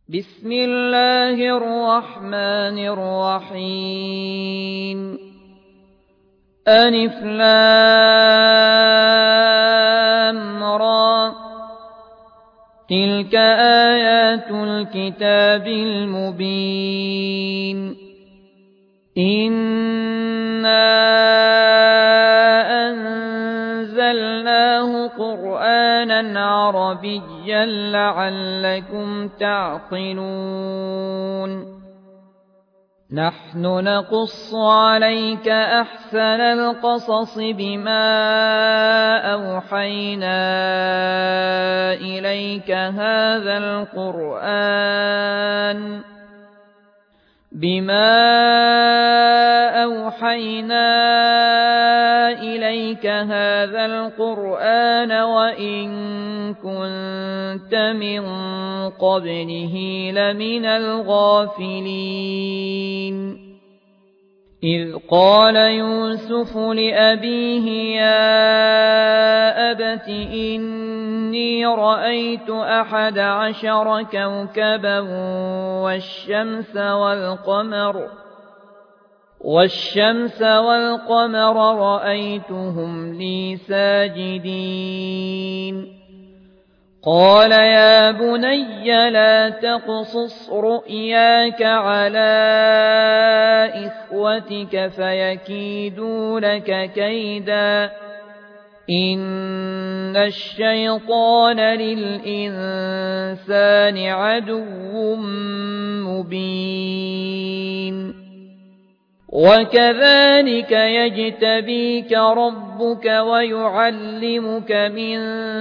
بسم الله الرحمن الرحيم ألف لام را تلك آيات الكتاب المبين إنا أنزلناه قرآنا عربيا لعلكم تعقلون نحن نقص عليك أحسن القصص بما أوحينا إليك هذا القرآن وإن كنت من قبله لمن الغافلين إذ قال يوسف لأبيه يا أبت إني رأيت 11 كوكبا والشمس والقمر رأيتهم لي ساجدين قال يا بني لا تقصص رؤياك على إخوتك فيكيدوا لك كيدا إن الشيطان للإنسان عدو مبين وكذلك يجتبيك ربك ويعلمك من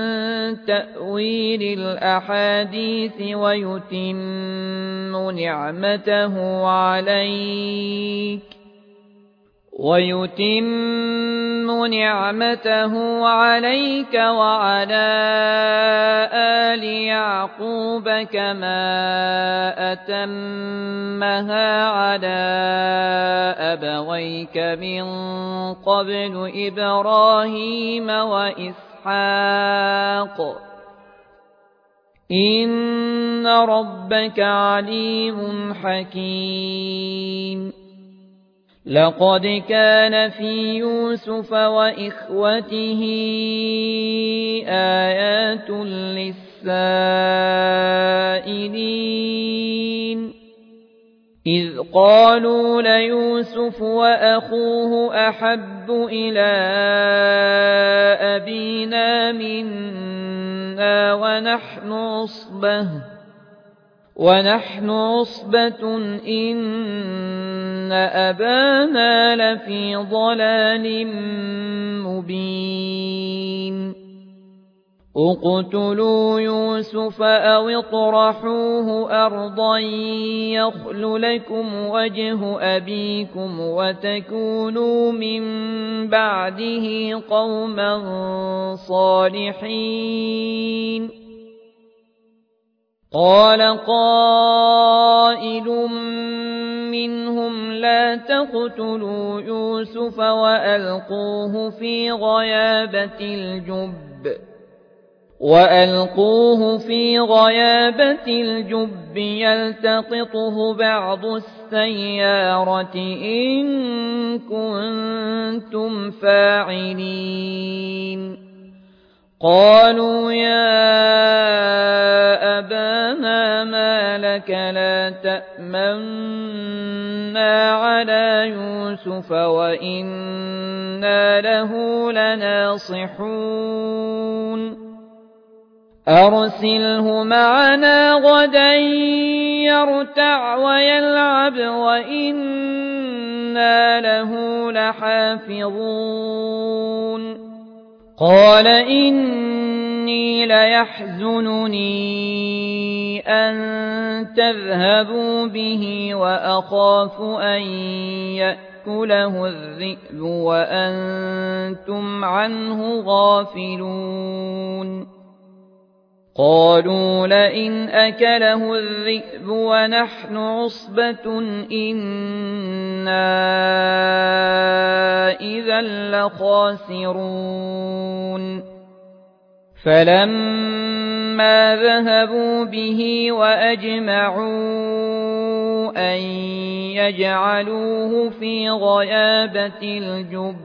تأويل الأحاديث ويتم نعمته عليك وعلى آل يعقوب كما أتمها على أبويك من قبل إبراهيم وإسحاق إن ربك عليم حكيم لقد كان في يوسف وإخوته آيات للسائلين إذ قالوا ليوسف وأخوه أحب إلى أبينا منا ونحن عصبة إن أبانا لفي ضلال مبين اقتلوا يوسف أو اطرحوه أرضا يخل لكم وجه أبيكم وتكونوا من بعده قوما صالحين قال قائل منهم لا تقتلوا يوسف وألقوه في غيابة الجب يلتقطه بعض السيارة إن كنتم فاعلين قالوا يا أبانا ما لك لا تأمنا على يوسف وإنا له لناصحون أرسله معنا غدا يرتع ويلعب وإنا له لحافظون قال إني ليحزنني أن تذهبوا به وأخاف أن يأكله الذئب وأنتم عنه غافلون قالوا لئن أكله الذئب ونحن عصبة إنا إذا لخاسرون فلما ذهبوا به وأجمعوا أن يجعلوه في غيابة الجب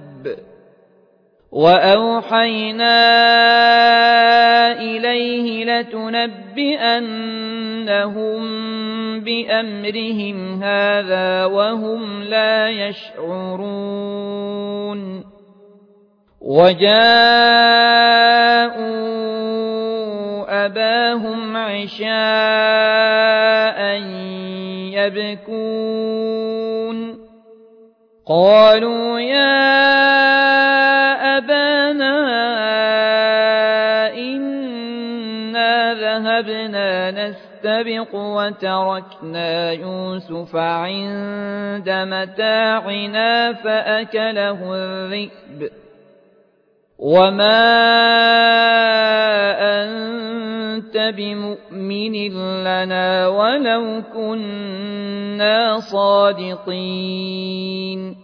وأوحينا إليه لتنبئنهم بأمرهم هذا وهم لا يشعرون وجاءوا أباهم عشاء يبكون قالوا يا أبانا إنا ذهبنا نستبق وتركنا يوسف عند متاعنا فأكله الذئب وما أنت بمؤمن لنا ولو كنا صادقين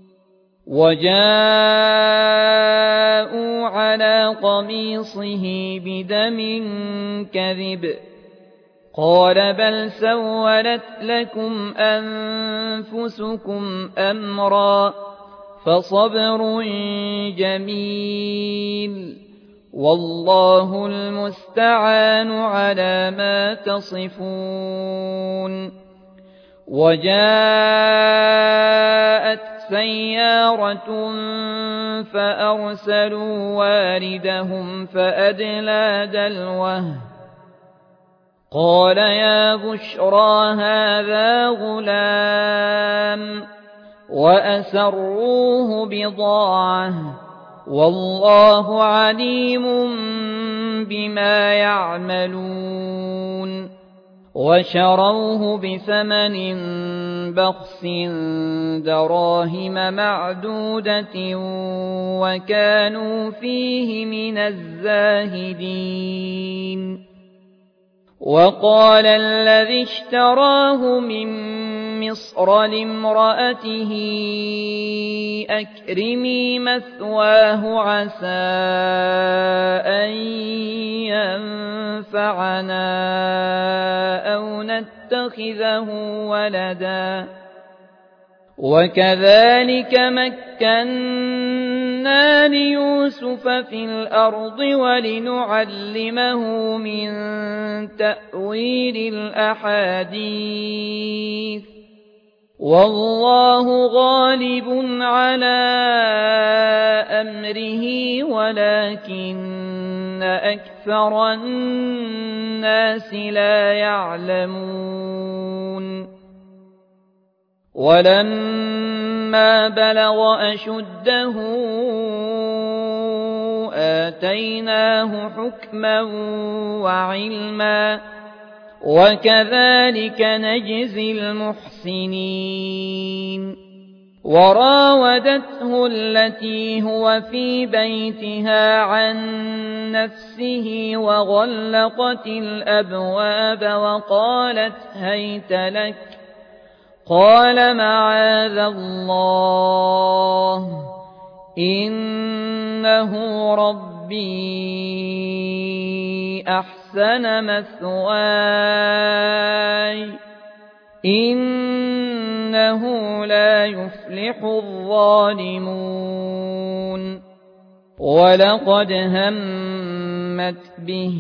وجاءوا على قميصه بدم كذب قال بل سولت لكم أنفسكم أمرا فصبر جميل والله المستعان على ما تصفون وجاءت سيارة فأرسلوا واردهم فأدلى دلوه قال يا بشرى هذا غلام وأسروه بضاعة والله عليم بما يعملون وشروه بثمن بخس دراهم معدودة وكانوا فيه من الزاهدين وقال الذي اشتراه من مصر لامرأته أكرمي مثواه عسى أن ينفعنا أو نتخذه ولدا وكذلك مكنا ليوسف في الأرض ولنعلمه من تأويل الأحاديث والله غالب على أمره ولكن أكثر الناس لا يعلمون ولما بلغ أشده آتيناه حكما وعلما وكذلك نجزي المحسنين وراودته التي هو في بيتها عن نفسه وغلقت الأبواب وقالت هيت لك قال معاذ الله إنه ربي أحسن مثواي إنه لا يفلح الظالمون ولقد همت به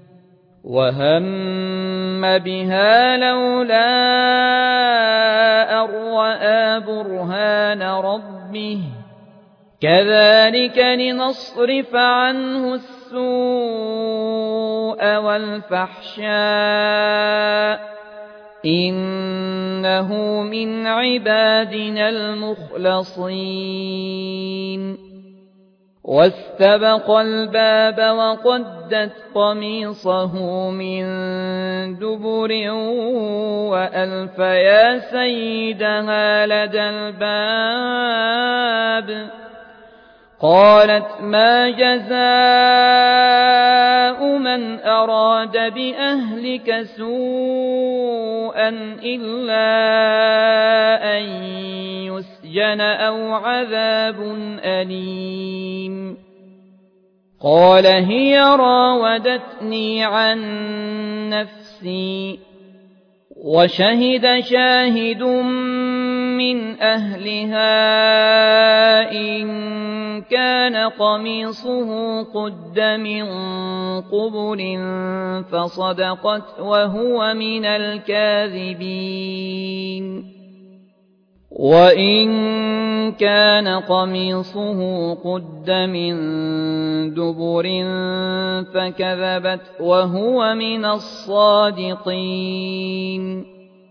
وهم بها لولا أن رأى برهان ربه كذلك لنصرف عنه السوء والفحشاء إنه من عبادنا المخلصين واستبق الباب وقدت قميصه من دبر وألف يا سيدها لدى الباب قالت ما جزاء من أراد بأهلك سوءا إلا أن يسجن أو عذاب أليم قال هي راودتني عن نفسي. وشهد شاهد من أهلها إن كان قميصه قد من قبل فصدقت وهو من الكاذبين. وإن كان قميصه قد من دبر فكذبت وهو من الصادقين.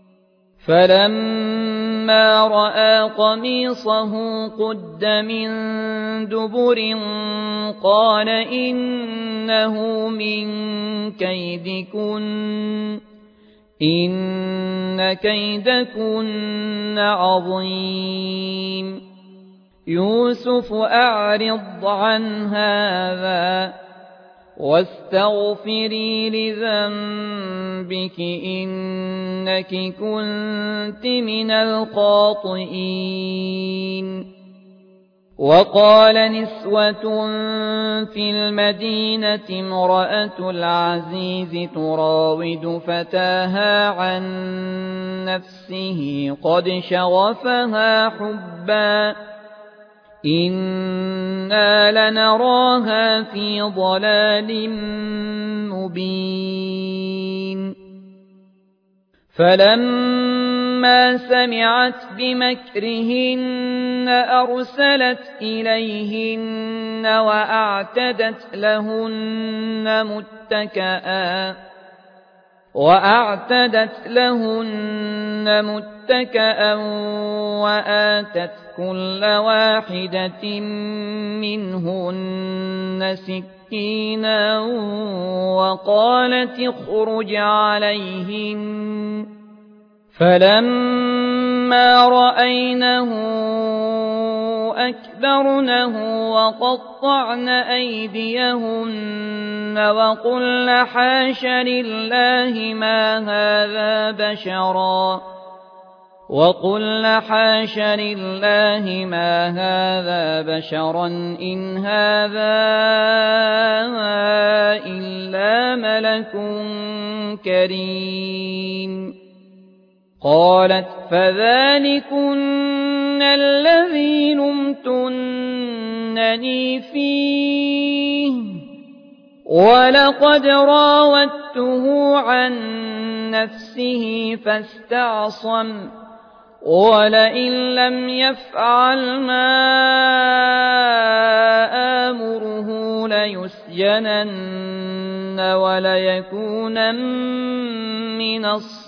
فلما رأى قميصه قد من دبر قال إنه من كيدكن إن كيدكن عظيم. يوسف أعرض عن هذا واستغفري لذنبك إنك كنت من الخاطئين. وقال نسوة في المدينة امرأة العزيز تراود فتاها عن نفسه قد شغفها حبا إنا لنراها في ضلال مبين. فلما سمعت بمكرهن أرسلت إليهن وأعتدت لهن متكأ وآتت كل واحدة منهن سكينا وقالت اخرج عليهن. فلما رأينه أكبرنه وقطعن أيديهن وقلن حاش لله ما هذا بشرا إن هذا إلا ملك كريم. قالت فذلكن الذي لمتنني فيه ولقد راودته عن نفسه فاستعصم ولئن لم يفعل ما آمره ليسجنن وليكونن من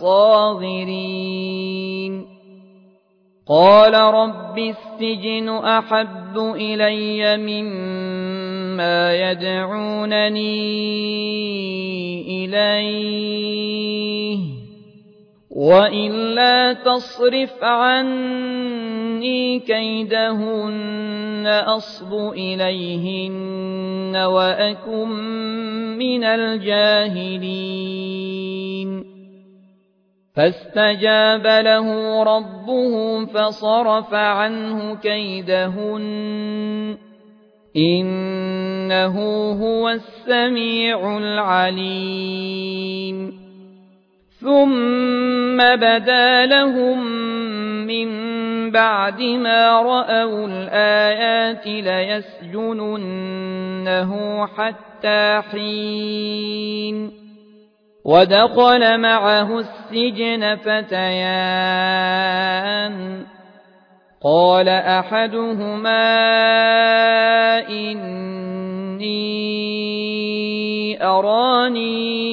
الصاغرين. قال رب السجن أحب إلي مما يدعونني إليه وإلا تصرف عني كيدهن أصب إليهن وأكن من الجاهلين. فاستجاب له ربه فصرف عنه كيدهن إنه هو السميع العليم. ثم بدا لهم من بعد ما رأوا الآيات ليسجننه حتى حين. ودخل معه السجن فتيان قال أحدهما إني أراني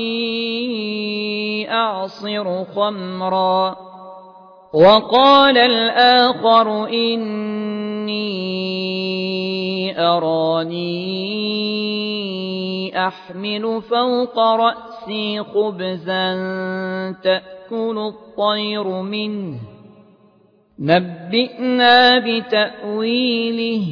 أعصر خمرا وقال الآخر إني أراني أحمل فوق رأسي خبزا تأكل الطير منه نبئنا بتأويله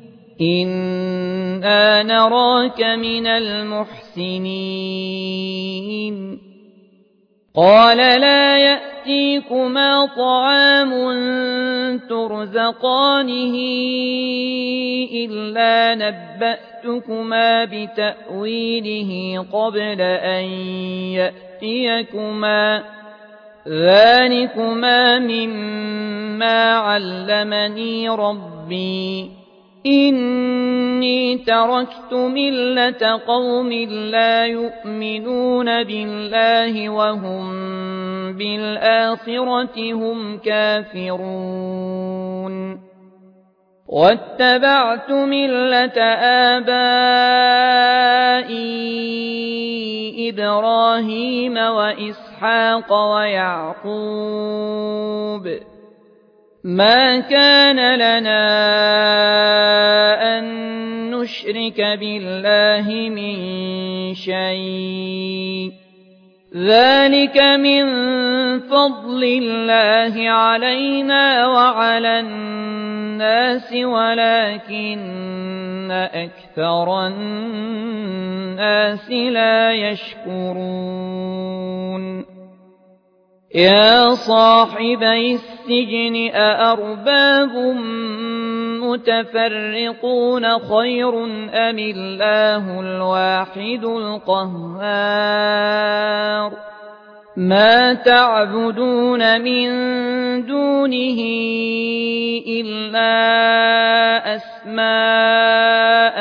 إنا نراك من المحسنين. قال لا يأتي يأتيكما طعام ترزقانه إلا نبأتكما بتأويله قبل أن يأتيكما ذلكما مما علمني ربي إني تركت ملة قوم لا يؤمنون بالله وهم بالآخرة هم كافرون واتبعت ملة آبائي إبراهيم وإسحاق ويعقوب ما كان لنا أن نشرك بالله من شيء ذلك من فضل الله علينا وعلى الناس ولكن أكثر الناس لا يشكرون يا صاحبي السجن أأرباب متفرقون خير أم الله الواحد القهار ما تعبدون من دونه إلا أسماء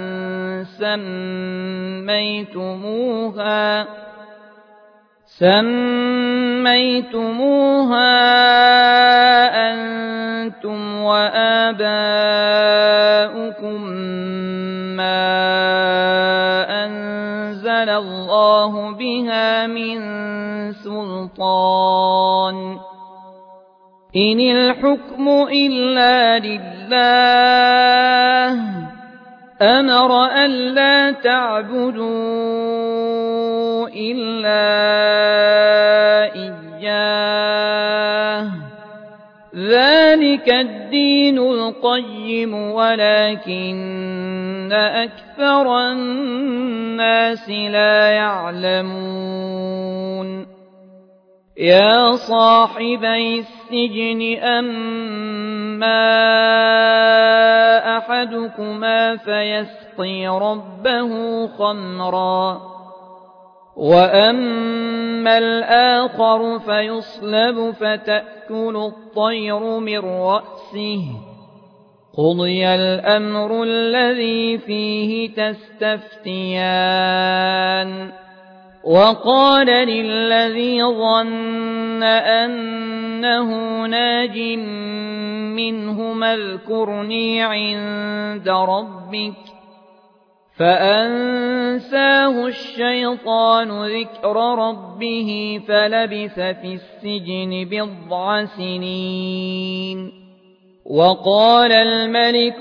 سميتموها أنتم وآباؤكم ما أنزل الله بها من سلطان إن الحكم إلا لله أمر ألا تعبدوا إلا إياه ذلك الدين القيم ولكن أكثر الناس لا يعلمون يا صاحبي السجن أما أحدكما فيسقي ربه خمرا وأما الآخر فيصلب فتأكل الطير من رأسه قضي الأمر الذي فيه تستفتيان وقال للذي ظن أنه ناج منهما اذكرني عند ربك فأنساه الشيطان ذكر ربه فلبث في السجن بضع سنين وقال الملك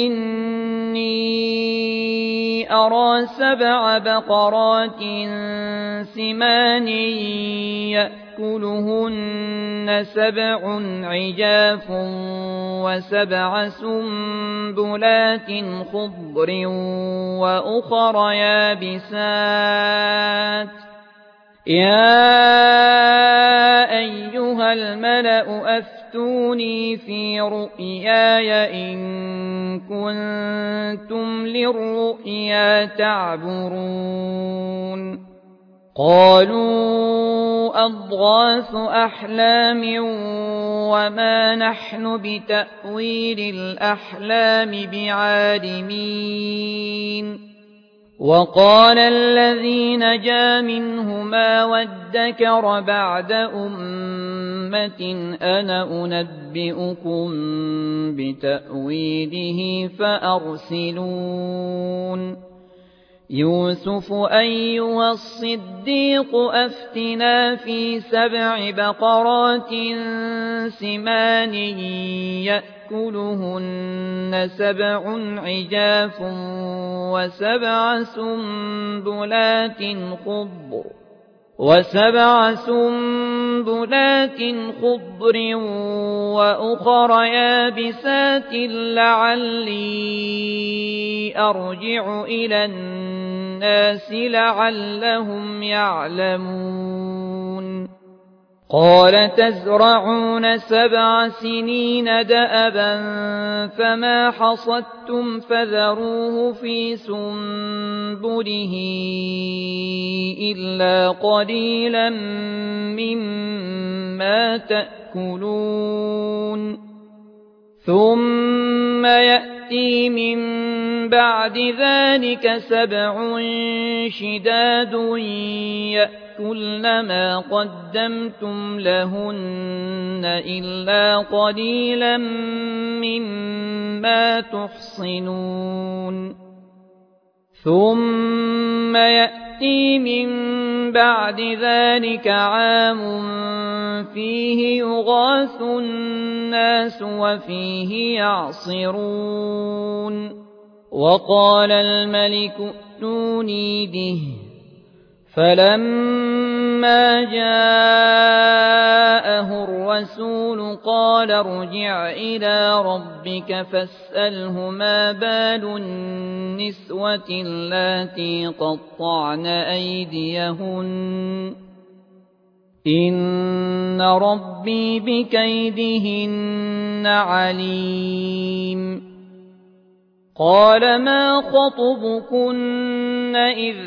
إني أرى 7 بقرات سمان يأكلهن 7 عجاف و7 سنبلات خضر وأخر يابسات يا أيها الملأ أفتوني في رؤياي إن كنتم للرؤيا تعبرون قالوا أضغاث أحلام وما نحن بتأويل الأحلام بعالمين وقال الذي نجا منهما وادكر بعد أمة أنا أنبئكم بتأويله فأرسلون يوسف أيها الصديق أفتنا في 7 بقرات سمان يأكلهن 7 عجاف و7 سنبلات خضر وأخر يابسات لعلي أرجع إلى الناس لعلهم يعلمون قال تزرعون 7 سنين دأبا فما حصدتم فذروه في سنبله إلا قليلا مما تأكلون ثم يأتي من بعد ذلك 7 شداد يأكلن ما قدمتم لهن إلا قليلا مما تحصنون ثم يأتي من بعد ذلك عام فيه يغاث الناس وفيه يعصرون وقال الملك ائتوني به فلما جاءه الرسول قال ارجع إلى ربك فاسأله ما بال النسوة اللاتي قطعن أيديهن إن ربي بكيدهن عليم قال ما خطبكن إذ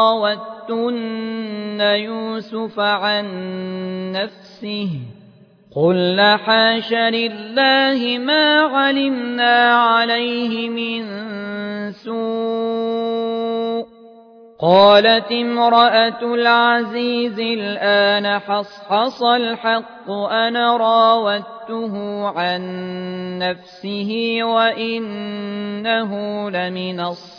راوتن يوسف عن نفسه قلن حاش لله ما علمنا عليه من سوء قالت امرأة العزيز الآن حصحص الحق أنا راودته عن نفسه وإنه لمن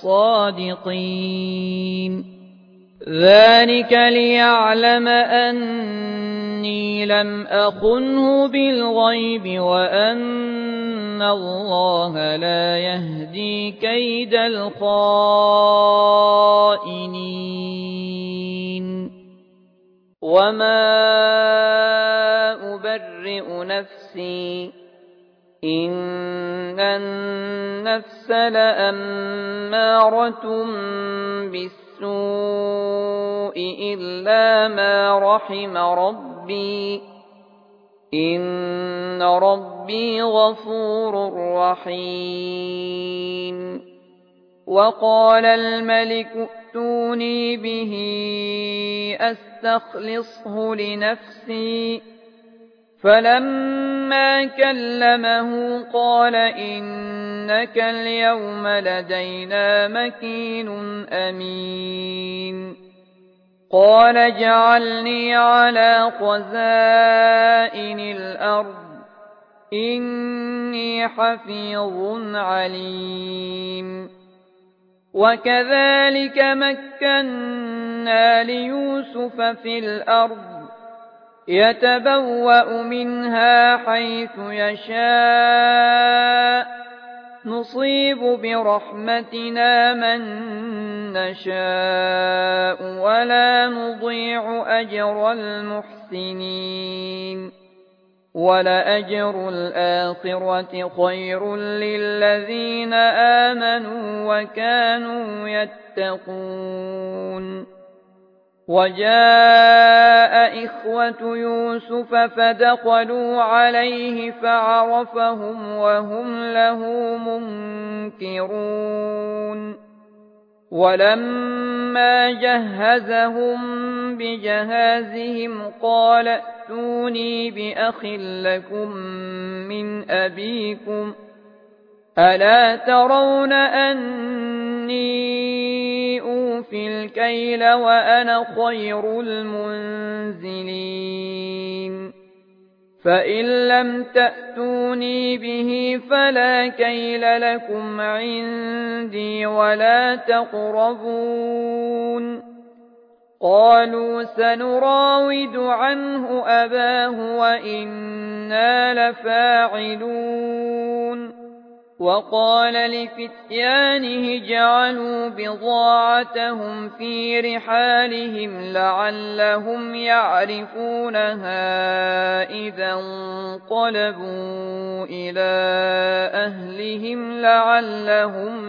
الصادقين ذلك ليعلم أني لم أخنه بالغيب وأن الله لا يهدي كيد الخائنين وما أبرئ نفسي إن النفس لأمارة بالسوء إلا ما رحم ربي إن ربي غفور رحيم وقال الملك ائتوني به أستخلصه لنفسي فلما كلمه قال إنك اليوم لدينا مكين أمين قال اجعلني على خزائن الأرض إني حفيظ عليم وكذلك مكنا ليوسف في الأرض يتبوأ منها حيث يشاء نصيب برحمتنا من نشاء ولا نضيع أجر المحسنين ولأجر الآخرة خير للذين آمنوا وكانوا يتقون وجاء إخوة يوسف فدخلوا عليه فعرفهم وهم له منكرون ولما جهزهم بجهازهم قال ائتوني بأخ لكم من أبيكم ألا ترون أني أوفي الكيل وأنا خير المنزلين فإن لم تأتوني به فلا كيل لكم عندي ولا تقربون قالوا سنراود عنه أباه وإنا لفاعلون وقال لفتيانه جعلوا بضاعتهم في رحالهم لعلهم يعرفونها إذا انقلبوا إلى أهلهم لعلهم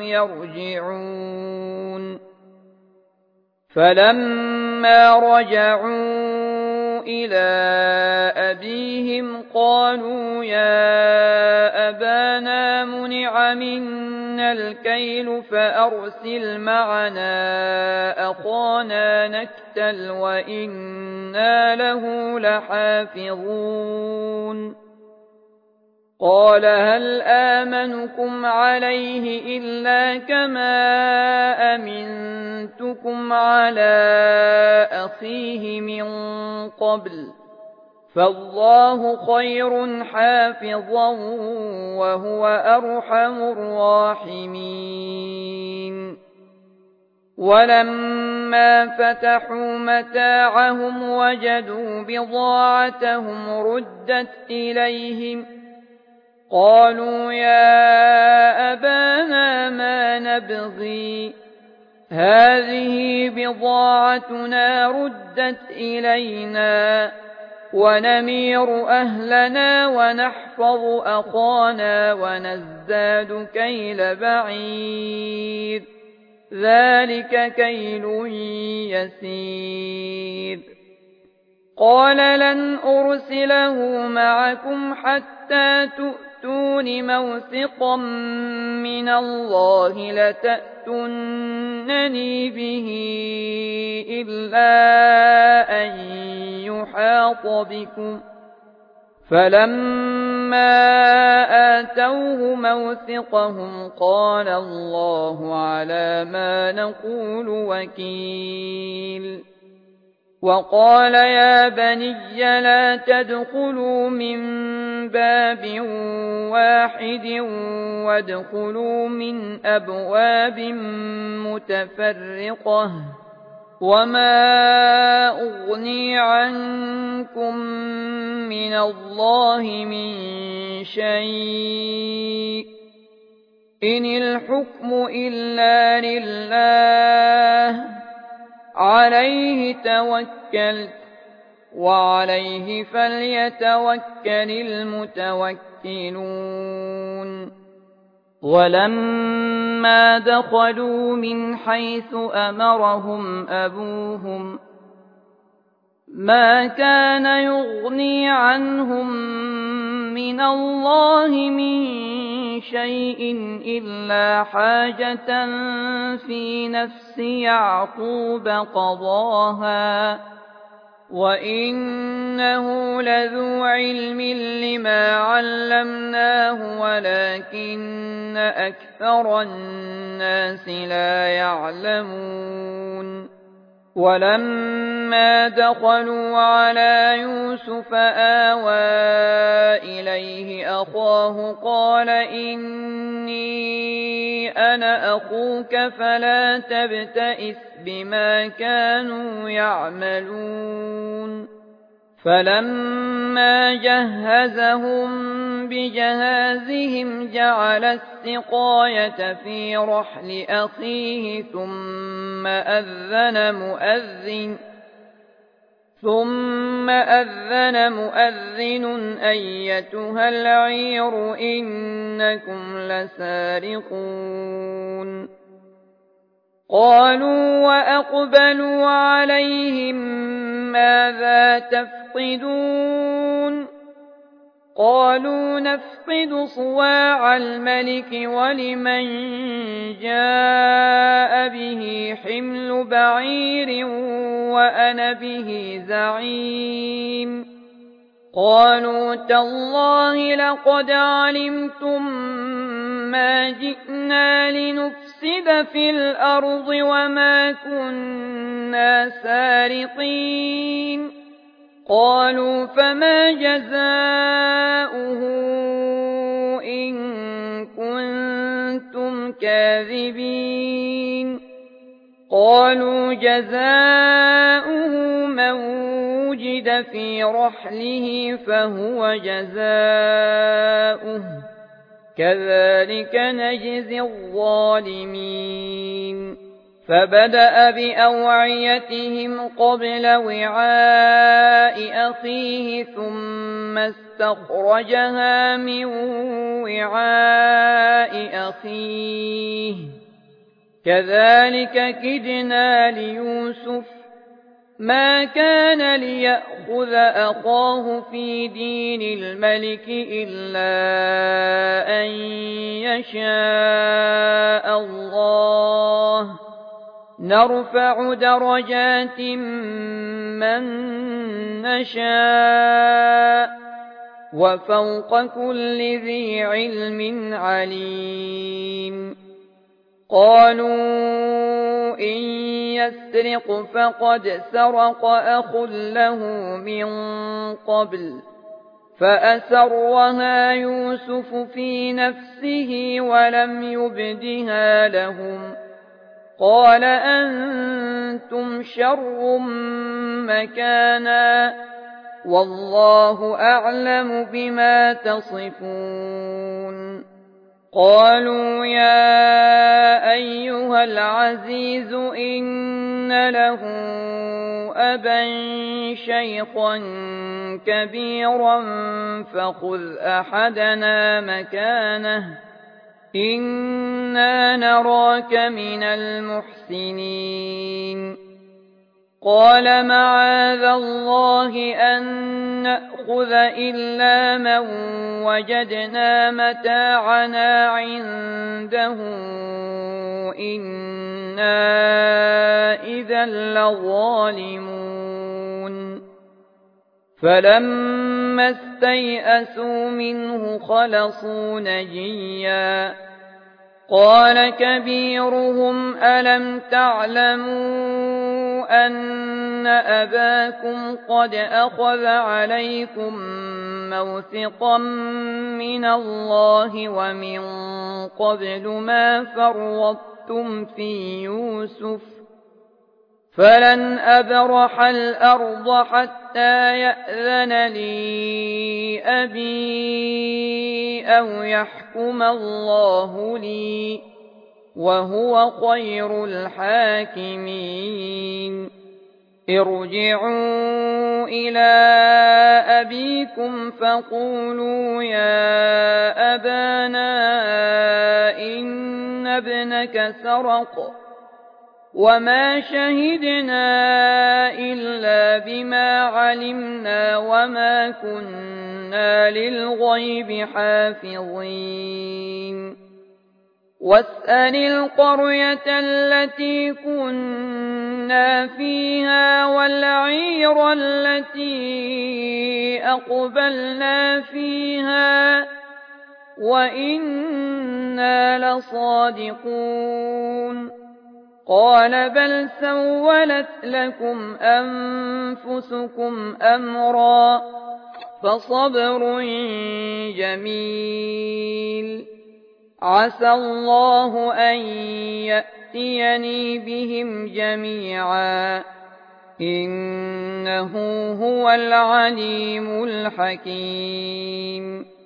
يرجعون فلما رجعوا إلى أبيهم قالوا يا أبانا منع منا الكيل فأرسل معنا أخانا نكتل وإنا له لحافظون قال هل آمنكم عليه إلا كما أمنتكم على أخيه من قبل فالله خير حافظا وهو أرحم الراحمين ولما فتحوا متاعهم وجدوا بضاعتهم ردت إليهم قالوا يا أبانا ما نبغي هذه بضاعتنا ردت إلينا ونمير أهلنا ونحفظ أخانا ونزداد كيل بعير ذلك كيل يسير قال لن أرسله معكم حتى تؤتون موثقا من الله لتأتونني به إلا أن يحاط بكم فلما آتوه موثقهم قال الله على ما نقول وكيل وقال يا بني لا تدخلوا من باب واحد وادخلوا من أبواب متفرقة وما أغني عنكم من الله من شيء إن الحكم إلا لله عليه توكلت وعليه فليتوكل المتوكلون ولما دخلوا من حيث أمرهم أبوهم ما كان يغني عنهم من الله من شيء إلا حاجة في نفس يعقوب قضاها وإنه لذو علم لما علمناه ولكن أكثر الناس لا يعلمون ولما دخلوا على يوسف آوى إليه أخاه قال إني أنا أخوك فلا تبتئس بما كانوا يعملون فلما جهزهم بجهازهم جعل السقاية في رحل أخيه ثم أذن مؤذن أيتها العير إنكم لسارقون قالوا وأقبلوا عليهم ماذا تفقدون قالوا نفقد صواع الملك ولمن جاء به حمل بعير وأنا به زعيم قالوا تالله لقد علمتم ما جئنا لنفسد في الأرض وما كنا سارقين قالوا فما جزاؤه إن كنتم كاذبين قالوا جزاؤه من وجد في رحله فهو جزاؤه كذلك نجزي الظالمين فبدأ بأوعيتهم قبل وعاء أخيه ثم استخرجها من وعاء أخيه كذلك كدنا ليوسف ما كان ليأخذ أخاه في دين الملك إلا أن يشاء الله نرفع درجات من نشاء وفوق كل ذي علم عليم قالوا إن يسرق فقد سرق أخ له من قبل فأسرها يوسف في نفسه ولم يبدها لهم قال أنتم شر مكانا والله أعلم بما تصفون قالوا يا أيها العزيز إن له أبا شيخا كبيرا فخذ أحدنا مكانه إنا نراك من المحسنين قال معاذ الله أن نأخذ إلا من وجدنا متاعنا عنده إنا إذا لظالمون فلما استيئسوا منه خلصوا نجيا قال كبيرهم ألم تعلموا أن أباكم قد أخذ عليكم موثقا من الله ومن قبل ما فرطتم في يوسف فلن أبرح الأرض حتى يأذن لي أبي أو يحكم الله لي وهو خير الحاكمين ارجعوا إلى أبيكم فقولوا يا أبانا إن ابنك سرق وما شهدنا إلا بما علمنا وما كنا للغيب حافظين واسأل القرية التي كنا فيها والعير التي أقبلنا فيها وإنا لصادقون قال بل سولت لكم أنفسكم أمرا فصبر جميل عسى الله أن يأتيني بهم جميعا إنه هو العليم الحكيم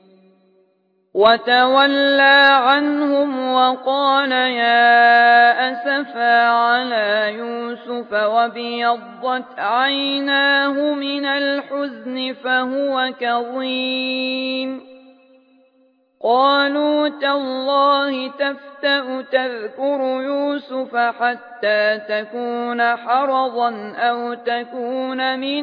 وتولى عنهم وقال يا أسفا على يوسف وابيضت عيناه من الحزن فهو كظيم قالوا تالله تفتأ تذكر يوسف حتى تكون حرضا أو تكون من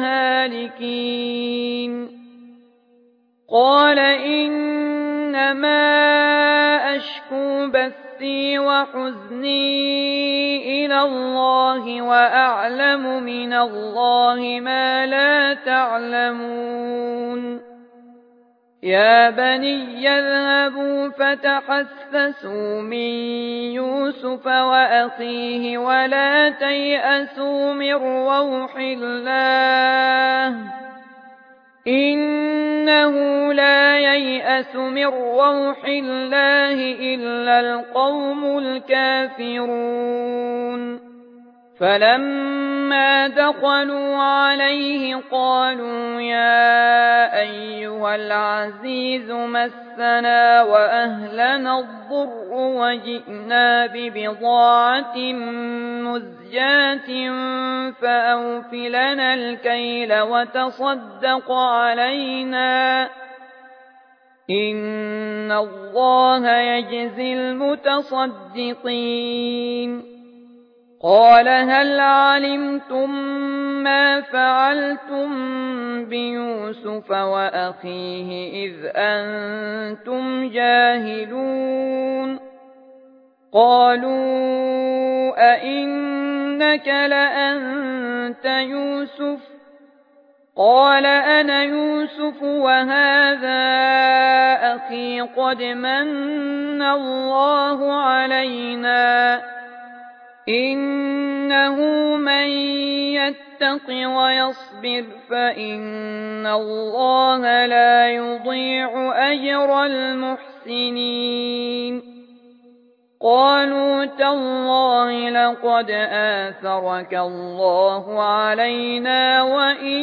الهالكين قال إنما أشكو بثي وحزني إلى الله وأعلم من الله ما لا تعلمون يا بني اذهبوا فتحسسوا من يوسف وأخيه ولا تيأسوا من روح الله إنه لا ييأس من روح الله إلا القوم الكافرون فلما دخلوا عليه قالوا يا أيها العزيز مسنا وأهلنا الضر وجئنا ببضاعة مزجاة فأوف لنا الكيل وتصدق علينا إن الله يجزي المتصدقين قال هل علمتم ما فعلتم بيوسف وأخيه إذ أنتم جاهلون قالوا أئنك لأنت يوسف قال أنا يوسف وهذا أخي قد من الله علينا إنه من يتق ويصبر فإن الله لا يضيع أجر المحسنين قالوا تالله لقد آثرك الله علينا وإن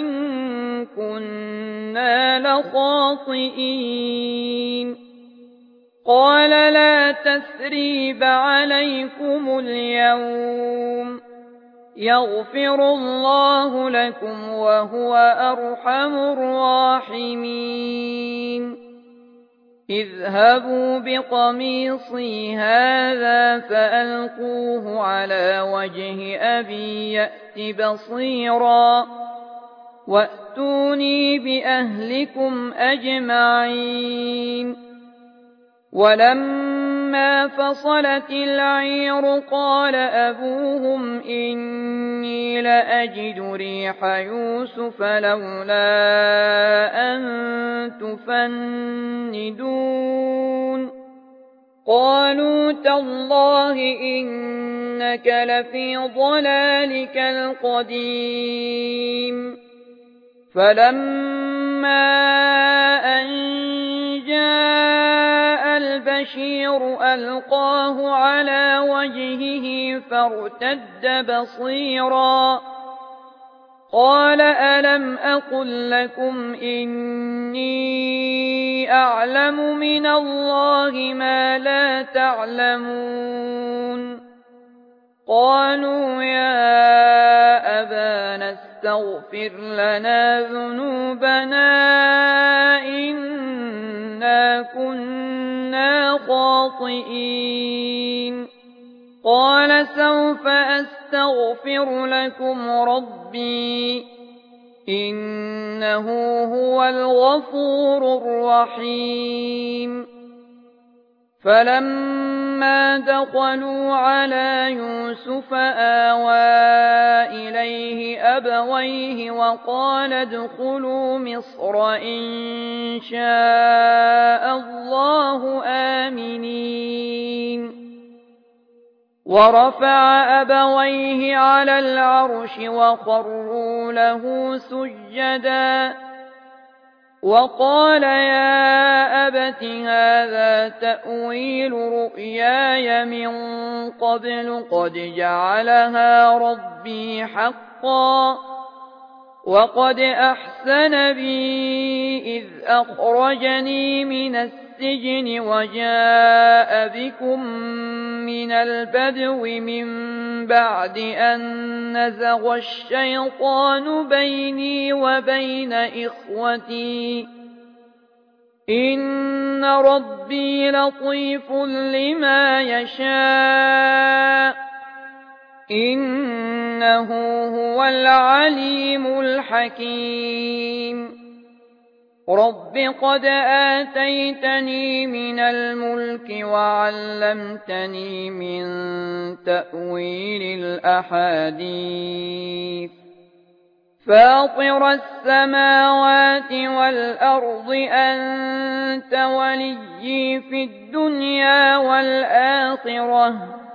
كنا لخاطئين قال لا تثريب عليكم اليوم يغفر الله لكم وهو أرحم الراحمين اذهبوا بقميصي هذا فألقوه على وجه أبي يأت بصيرا وأتوني بأهلكم أجمعين ولما فصلت العير قال أبوهم إني لأجد ريح يوسف لولا أن تفندون قالوا تالله إنك لفي ضلالك القديم فلما أن جاء البشير ألقاه على وجهه فارتد بصيرا قال ألم أقل لكم إني أعلم من الله ما لا تعلمون قالوا يا أبانا استغفر لنا ذنوبنا إنا كنا خاطئين قال سوف أستغفر لكم ربي إنه هو الغفور الرحيم فلما دخلوا على يوسف آوى إليه أبويه وقال ادخلوا مصر إن شاء الله آمنين ورفع أبويه على العرش وخروا له سجدا وقال يا أبت هذا تأويل رؤياي من قبل قد جعلها ربي حقا وقد أحسن بي إذ أخرجني من السجن وجاء بكم من البدو من بعد أن نزغ الشيطان بيني وبين إخوتي إن ربي لطيف لما يشاء إنه هو العليم الحكيم رب قد آتيتني من الملك وعلمتني من تأويل الأحاديث فاطر السماوات والأرض أنت وليي في الدنيا والآخرة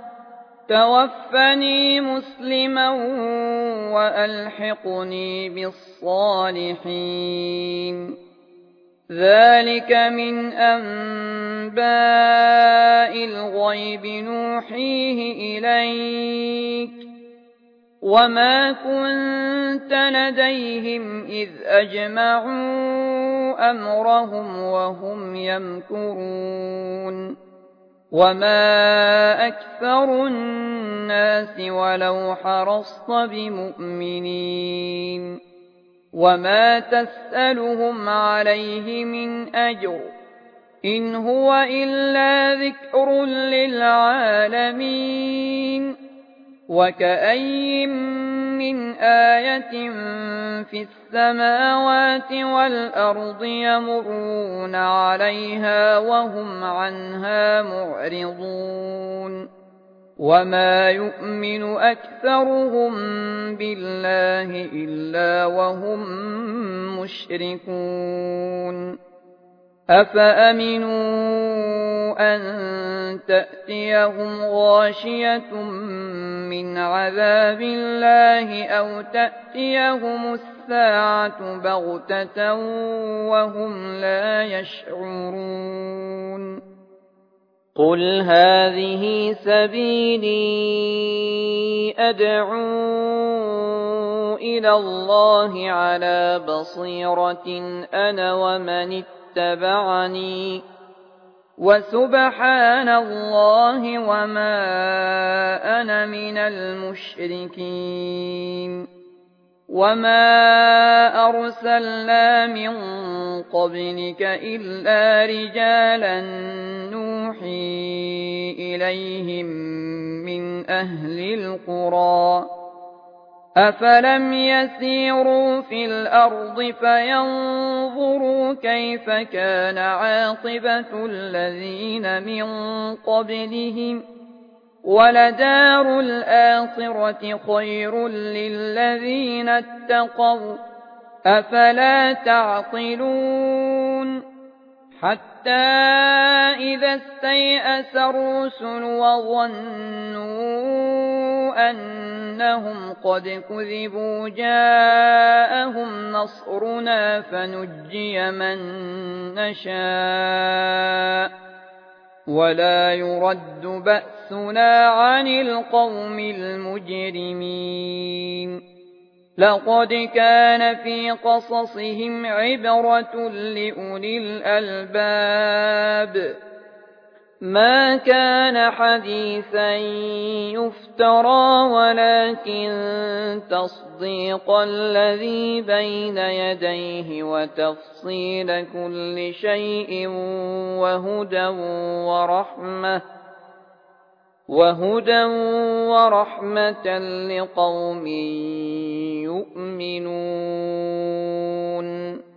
توفني مسلما وألحقني بالصالحين ذلك من أنباء الغيب نوحيه إليك وما كنت لديهم إذ أجمعوا أمرهم وهم يمكرون وما أكثر الناس ولو حرصت بمؤمنين وما تسألهم عليه من أجر إن هو إلا ذكر للعالمين وكأين من آية في السماوات والأرض يمرون عليها وهم عنها معرضون وما يؤمن أكثرهم بالله إلا وهم مشركون أفأمنوا أن تأتيهم غاشية من عذاب الله أو تأتيهم الساعة بغتة وهم لا يشعرون قل هذه سبيلي أدعو إلى الله على بصيرة أنا ومن اتبعني وسبحان الله وما أنا من المشركين وما أرسلنا من قبلك إلا رجالا نوحي إليهم من أهل القرى أفلم يسيروا في الأرض فينظروا كيف كان عاقبة الذين من قبلهم ولدار الآخرة خير للذين اتقوا أفلا تعقلون حتى إذا استيأس الرسل وظنوا أنهم قد كذبوا جاءهم نصرنا فنجي من نشاء ولا يرد بأسنا عن القوم المجرمين لقد كان في قصصهم عبرة لأولي الألباب ما كان حديثا يفترى ولكن تصديق الذي بين يديه وتفصيل كل شيء وهدى ورحمة لقوم يؤمنون